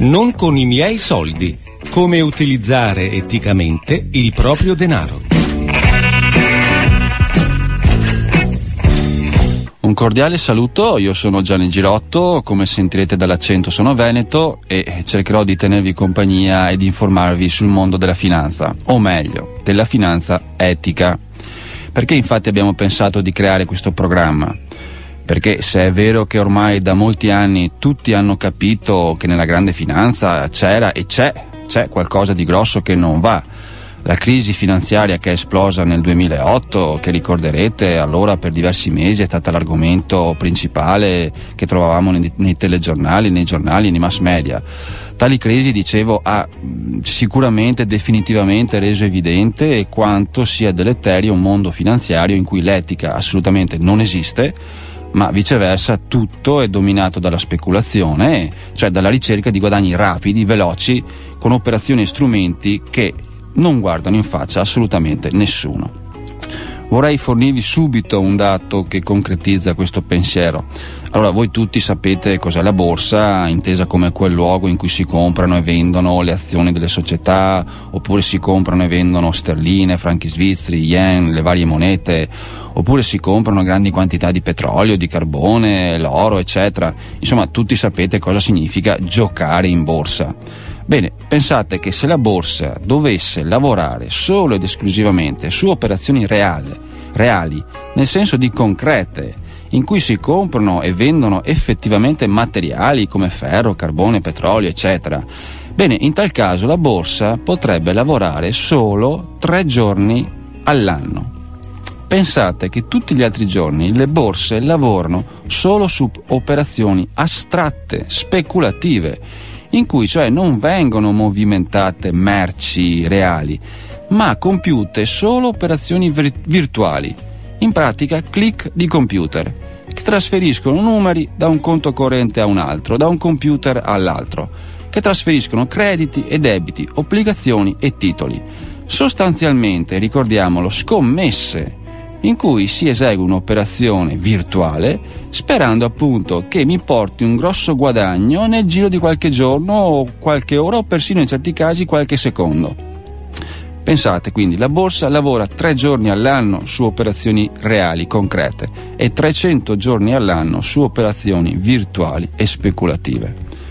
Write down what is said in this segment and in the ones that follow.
Non con i miei soldi. Come utilizzare eticamente il proprio denaro. Un cordiale saluto, io sono Gianni Girotto, come sentirete dall'accento sono veneto e cercherò di tenervi compagnia e di informarvi sul mondo della finanza, o meglio, della finanza etica. Perché infatti abbiamo pensato di creare questo programma? Perché se è vero che ormai da molti anni tutti hanno capito che nella grande finanza c'era e c'è qualcosa di grosso che non va. La crisi finanziaria che è esplosa nel 2008, che ricorderete allora per diversi mesi è stata l'argomento principale che trovavamo nei telegiornali, nei giornali, nei mass media. Tali crisi, dicevo, ha sicuramente definitivamente reso evidente quanto sia deleterio un mondo finanziario in cui l'etica assolutamente non esiste, ma viceversa tutto è dominato dalla speculazione, cioè dalla ricerca di guadagni rapidi, veloci, con operazioni e strumenti che non guardano in faccia assolutamente nessuno. Vorrei fornirvi subito un dato che concretizza questo pensiero. Allora, voi tutti sapete cos'è la borsa, intesa come quel luogo in cui si comprano e vendono le azioni delle società, oppure si comprano e vendono sterline, franchi svizzeri, yen, le varie monete, oppure si comprano grandi quantità di petrolio, di carbone, l'oro, eccetera. Insomma, tutti sapete cosa significa giocare in borsa. Bene, pensate che se la borsa dovesse lavorare solo ed esclusivamente su operazioni reali, nel senso di concrete, in cui si comprano e vendono effettivamente materiali come ferro, carbone, petrolio, eccetera, bene, in tal caso la borsa potrebbe lavorare solo 3 giorni all'anno. Pensate che tutti gli altri giorni le borse lavorano solo su operazioni astratte, speculative, in cui cioè non vengono movimentate merci reali, ma compiute solo operazioni virtuali, in pratica click di computer, che trasferiscono numeri da un conto corrente a un altro, da un computer all'altro, che trasferiscono crediti e debiti, obbligazioni e titoli. Sostanzialmente, ricordiamolo, scommesse, in cui si esegue un'operazione virtuale sperando appunto che mi porti un grosso guadagno nel giro di qualche giorno o qualche ora o persino in certi casi qualche secondo. Pensate quindi, la borsa lavora 3 giorni all'anno su operazioni reali, concrete, e 300 giorni all'anno su operazioni virtuali e speculative.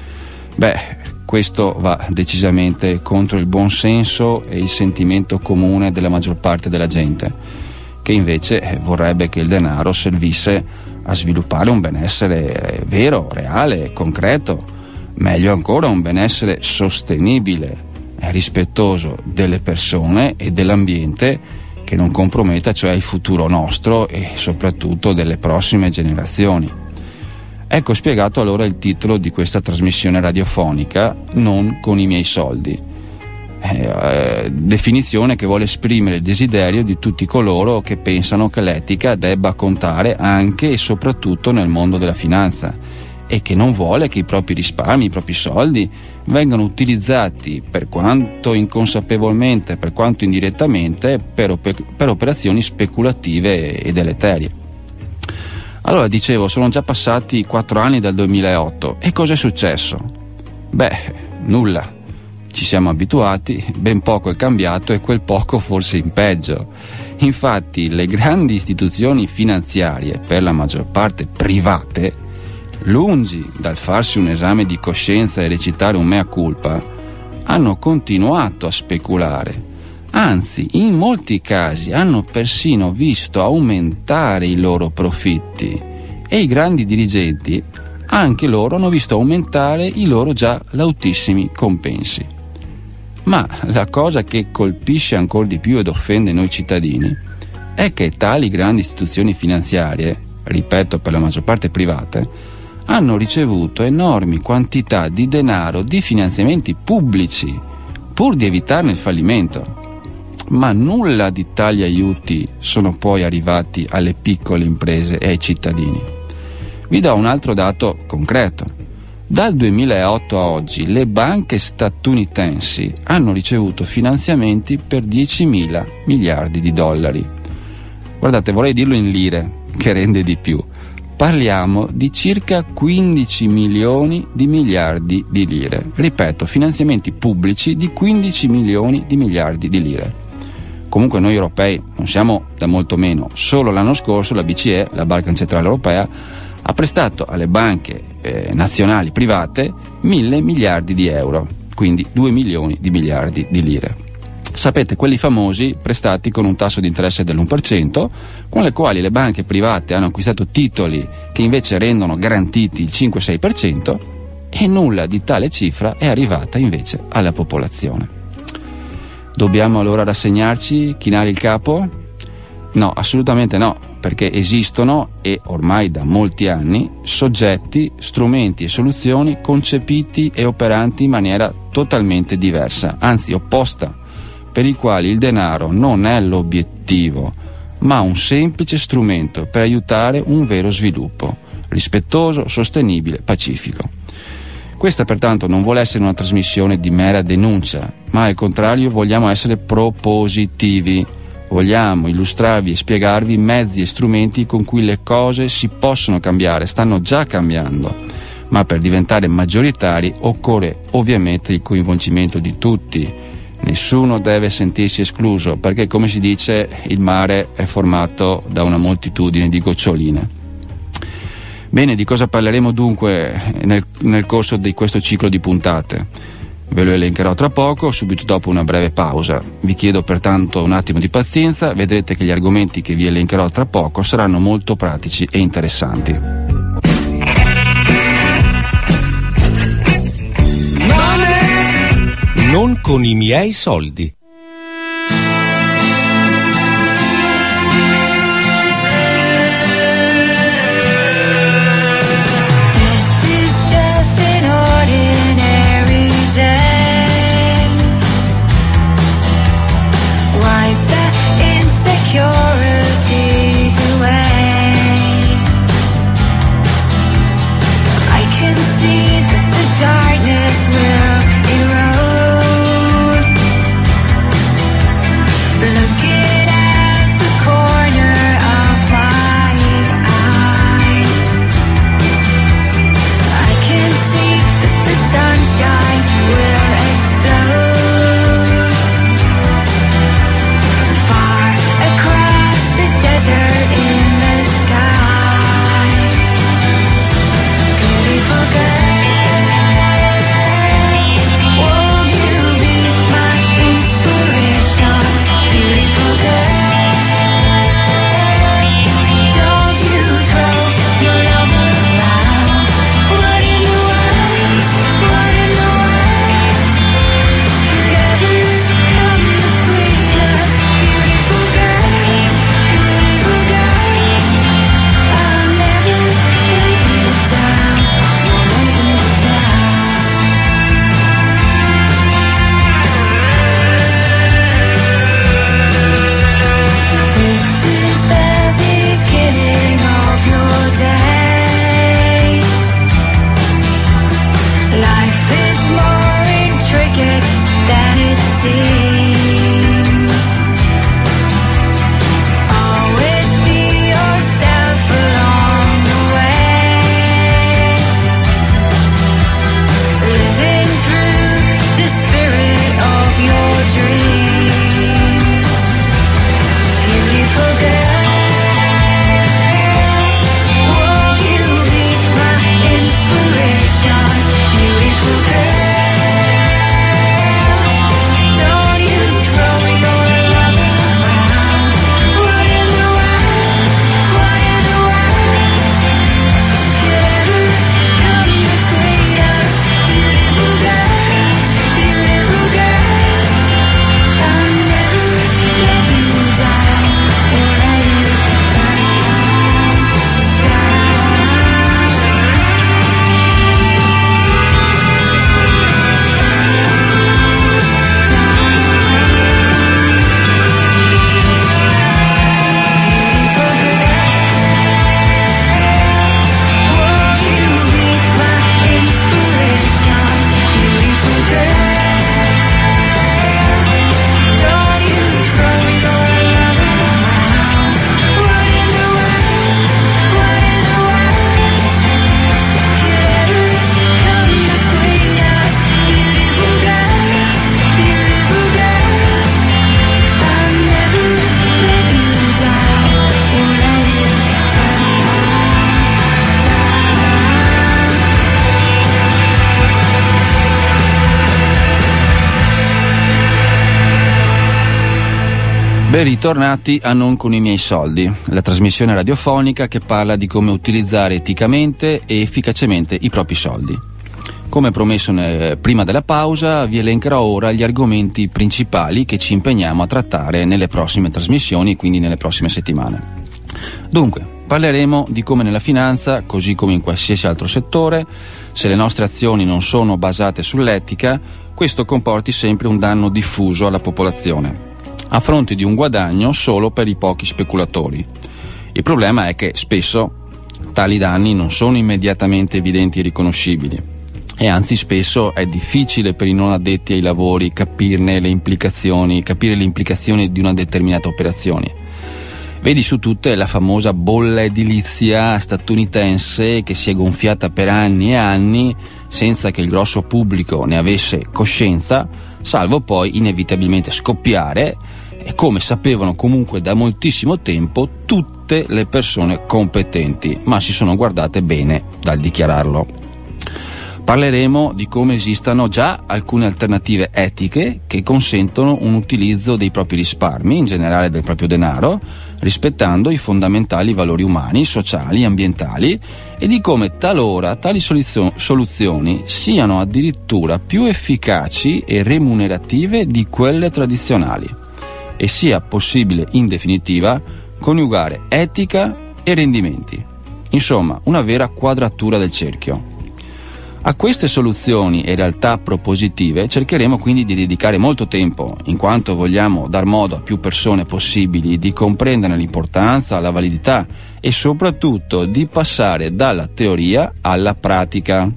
Questo va decisamente contro il buon senso e il sentimento comune della maggior parte della gente, che invece vorrebbe che il denaro servisse a sviluppare un benessere vero, reale, concreto, meglio ancora un benessere sostenibile, rispettoso delle persone e dell'ambiente, che non comprometta cioè il futuro nostro e soprattutto delle prossime generazioni. Ecco spiegato allora il titolo di questa trasmissione radiofonica, Non con i miei soldi. Definizione che vuole esprimere il desiderio di tutti coloro che pensano che l'etica debba contare anche e soprattutto nel mondo della finanza e che non vuole che i propri risparmi, i propri soldi vengano utilizzati, per quanto inconsapevolmente, per quanto indirettamente, per operazioni speculative e deleterie. Allora, dicevo, sono già passati 4 anni dal 2008 e cosa è successo? Nulla. Ci siamo abituati, ben poco è cambiato e quel poco forse in peggio. Infatti le grandi istituzioni finanziarie, per la maggior parte private, lungi dal farsi un esame di coscienza e recitare un mea culpa, hanno continuato a speculare. Anzi, in molti casi hanno persino visto aumentare i loro profitti e i grandi dirigenti anche loro hanno visto aumentare i loro già lautissimi compensi. Ma la cosa che colpisce ancora di più ed offende noi cittadini è che tali grandi istituzioni finanziarie, ripeto per la maggior parte private, hanno ricevuto enormi quantità di denaro, di finanziamenti pubblici, pur di evitarne il fallimento. Ma nulla di tali aiuti sono poi arrivati alle piccole imprese e ai cittadini. Vi do un altro dato concreto. Dal 2008 a oggi le banche statunitensi hanno ricevuto finanziamenti per 10.000 miliardi di dollari. Guardate, vorrei dirlo in lire, che rende di più. parliamo di circa 15 milioni di miliardi di lire. Ripeto, finanziamenti pubblici di 15 milioni di miliardi di lire. Comunque noi europei non siamo da molto meno. Solo l'anno scorso la BCE, la Banca Centrale Europea, ha prestato alle banche nazionali private 1.000 miliardi di euro, quindi 2 milioni di miliardi di lire. Sapete, quelli famosi prestati con un tasso di interesse dell'1%, con le quali le banche private hanno acquistato titoli che invece rendono garantiti il 5-6%, e nulla di tale cifra è arrivata invece alla popolazione. Dobbiamo allora rassegnarci, chinare il capo? No, assolutamente no, perché esistono, e ormai da molti anni, soggetti, strumenti e soluzioni concepiti e operanti in maniera totalmente diversa, anzi opposta, per i quali il denaro non è l'obiettivo, ma un semplice strumento per aiutare un vero sviluppo, rispettoso, sostenibile, pacifico. Questa pertanto non vuole essere una trasmissione di mera denuncia, ma al contrario vogliamo essere propositivi. Vogliamo illustrarvi e spiegarvi mezzi e strumenti con cui le cose si possono cambiare, stanno già cambiando, ma per diventare maggioritari occorre ovviamente il coinvolgimento di tutti. Nessuno deve sentirsi escluso, perché, come si dice, il mare è formato da una moltitudine di goccioline. Bene, di cosa parleremo dunque nel corso di questo ciclo di puntate? Ve lo elencherò tra poco, subito dopo una breve pausa. Vi chiedo pertanto un attimo di pazienza, vedrete che gli argomenti che vi elencherò tra poco saranno molto pratici e interessanti. Non con i miei soldi. Darkness will erode. Ben ritornati a Non con i miei soldi, la trasmissione radiofonica che parla di come utilizzare eticamente e efficacemente i propri soldi. Come promesso prima della pausa, vi elencherò ora gli argomenti principali che ci impegniamo a trattare nelle prossime trasmissioni, quindi nelle prossime settimane. Dunque, parleremo di come nella finanza, così come in qualsiasi altro settore, se le nostre azioni non sono basate sull'etica, questo comporti sempre un danno diffuso alla popolazione, a fronte di un guadagno solo per i pochi speculatori. Il problema è che spesso tali danni non sono immediatamente evidenti e riconoscibili, e anzi spesso è difficile per i non addetti ai lavori capire le implicazioni di una determinata operazione. Vedi su tutte la famosa bolla edilizia statunitense che si è gonfiata per anni e anni senza che il grosso pubblico ne avesse coscienza, salvo poi inevitabilmente scoppiare, e come sapevano comunque da moltissimo tempo tutte le persone competenti, ma si sono guardate bene dal dichiararlo. Parleremo di come esistano già alcune alternative etiche che consentono un utilizzo dei propri risparmi, in generale del proprio denaro, rispettando i fondamentali valori umani, sociali, ambientali, e di come talora tali soluzioni siano addirittura più efficaci e remunerative di quelle tradizionali, e sia possibile in definitiva coniugare etica e rendimenti. Insomma, una vera quadratura del cerchio. A queste soluzioni e realtà propositive cercheremo quindi di dedicare molto tempo, in quanto vogliamo dar modo a più persone possibili di comprenderne l'importanza, la validità e soprattutto di passare dalla teoria alla pratica.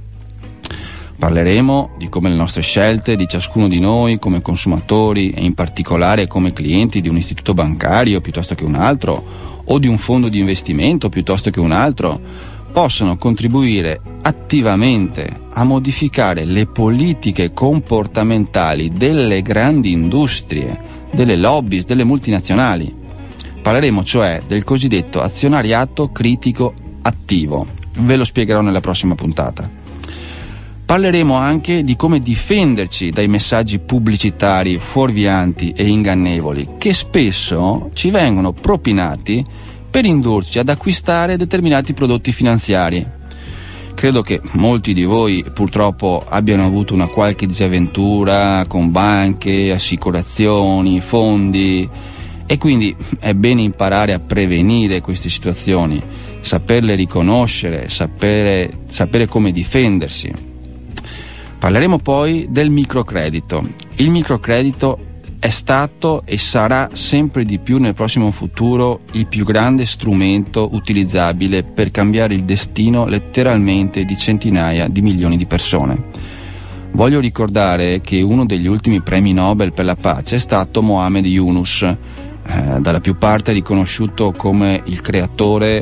Parleremo di come le nostre scelte di ciascuno di noi come consumatori e in particolare come clienti di un istituto bancario piuttosto che un altro, o di un fondo di investimento piuttosto che un altro, possono contribuire attivamente a modificare le politiche comportamentali delle grandi industrie, delle lobbies, delle multinazionali. Parleremo cioè del cosiddetto azionariato critico attivo. Ve lo spiegherò nella prossima puntata. Parleremo anche di come difenderci dai messaggi pubblicitari fuorvianti e ingannevoli che spesso ci vengono propinati per indurci ad acquistare determinati prodotti finanziari. Credo che molti di voi purtroppo abbiano avuto una qualche disavventura con banche, assicurazioni, fondi, e quindi è bene imparare a prevenire queste situazioni, saperle riconoscere, sapere come difendersi. Parleremo poi del microcredito. Il microcredito è stato e sarà sempre di più nel prossimo futuro il più grande strumento utilizzabile per cambiare il destino letteralmente di centinaia di milioni di persone. Voglio ricordare che uno degli ultimi premi Nobel per la pace è stato Mohamed Yunus, dalla più parte riconosciuto come il creatore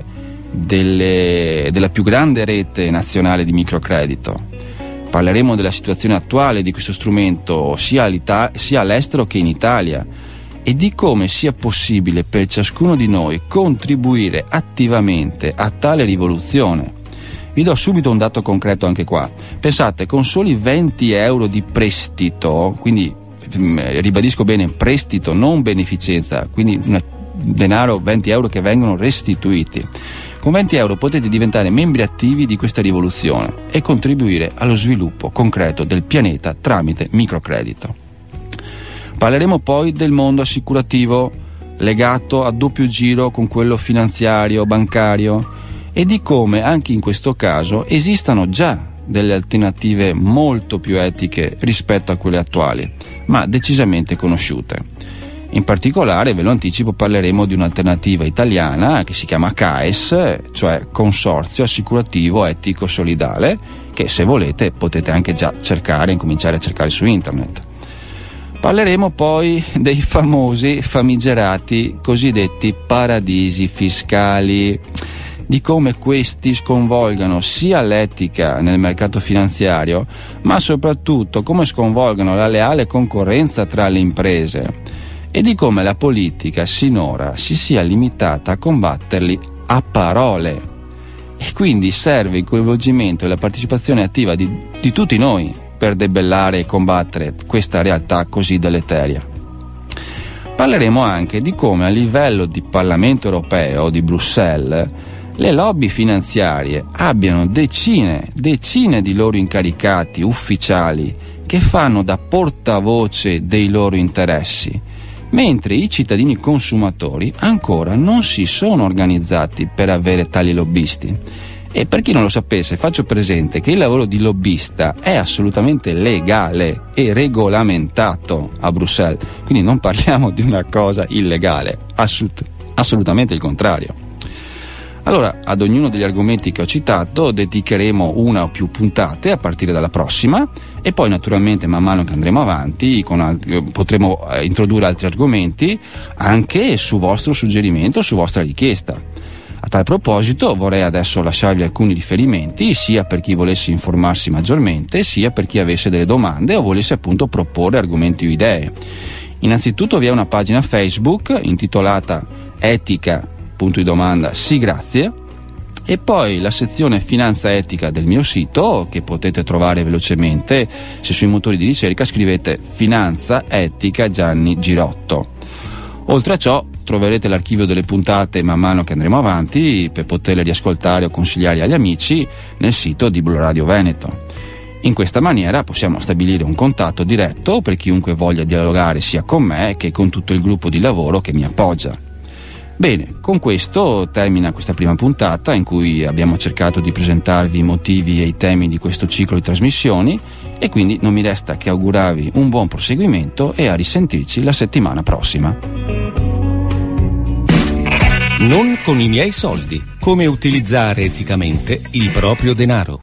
della più grande rete nazionale di microcredito. Parleremo della situazione attuale di questo strumento sia all'estero che in Italia, e di come sia possibile per ciascuno di noi contribuire attivamente a tale rivoluzione. Vi do subito un dato concreto anche qua. Pensate, con soli 20 euro di prestito, quindi ribadisco bene, prestito, non beneficenza, quindi denaro, 20 euro che vengono restituiti. Con 20 euro potete diventare membri attivi di questa rivoluzione e contribuire allo sviluppo concreto del pianeta tramite microcredito. Parleremo poi del mondo assicurativo, legato a doppio giro con quello finanziario, bancario, e di come anche in questo caso esistano già delle alternative molto più etiche rispetto a quelle attuali, ma decisamente conosciute. In particolare, ve lo anticipo, parleremo di un'alternativa italiana che si chiama CAES, cioè Consorzio Assicurativo Etico Solidale, che se volete potete anche già cercare, incominciare a cercare su internet. Parleremo poi dei famosi, famigerati, cosiddetti paradisi fiscali, di come questi sconvolgano sia l'etica nel mercato finanziario, ma soprattutto come sconvolgano la leale concorrenza tra le imprese, e di come la politica sinora si sia limitata a combatterli a parole, e quindi serve il coinvolgimento e la partecipazione attiva di tutti noi per debellare e combattere questa realtà così deleteria. Parleremo anche di come a livello di Parlamento europeo, di Bruxelles, le lobby finanziarie abbiano decine di loro incaricati ufficiali che fanno da portavoce dei loro interessi, mentre i cittadini consumatori ancora non si sono organizzati per avere tali lobbisti. E per chi non lo sapesse, faccio presente che il lavoro di lobbista è assolutamente legale e regolamentato a Bruxelles, quindi non parliamo di una cosa illegale, assolutamente il contrario. Allora, ad ognuno degli argomenti che ho citato dedicheremo una o più puntate a partire dalla prossima, e poi naturalmente man mano che andremo avanti potremo introdurre altri argomenti anche su vostro suggerimento, su vostra richiesta. A tal proposito vorrei adesso lasciarvi alcuni riferimenti, sia per chi volesse informarsi maggiormente, sia per chi avesse delle domande o volesse appunto proporre argomenti o idee. Innanzitutto vi è una pagina Facebook intitolata Etica, punto di domanda, sì grazie, e poi la sezione Finanza Etica del mio sito, che potete trovare velocemente se sui motori di ricerca scrivete Finanza Etica Gianni Girotto. Oltre a ciò troverete l'archivio delle puntate man mano che andremo avanti per poterle riascoltare o consigliare agli amici nel sito di Blu Radio Veneto. In questa maniera possiamo stabilire un contatto diretto per chiunque voglia dialogare sia con me che con tutto il gruppo di lavoro che mi appoggia. Bene, con questo termina questa prima puntata in cui abbiamo cercato di presentarvi i motivi e i temi di questo ciclo di trasmissioni, e quindi non mi resta che augurarvi un buon proseguimento e a risentirci la settimana prossima. Non con i miei soldi. Come utilizzare eticamente il proprio denaro.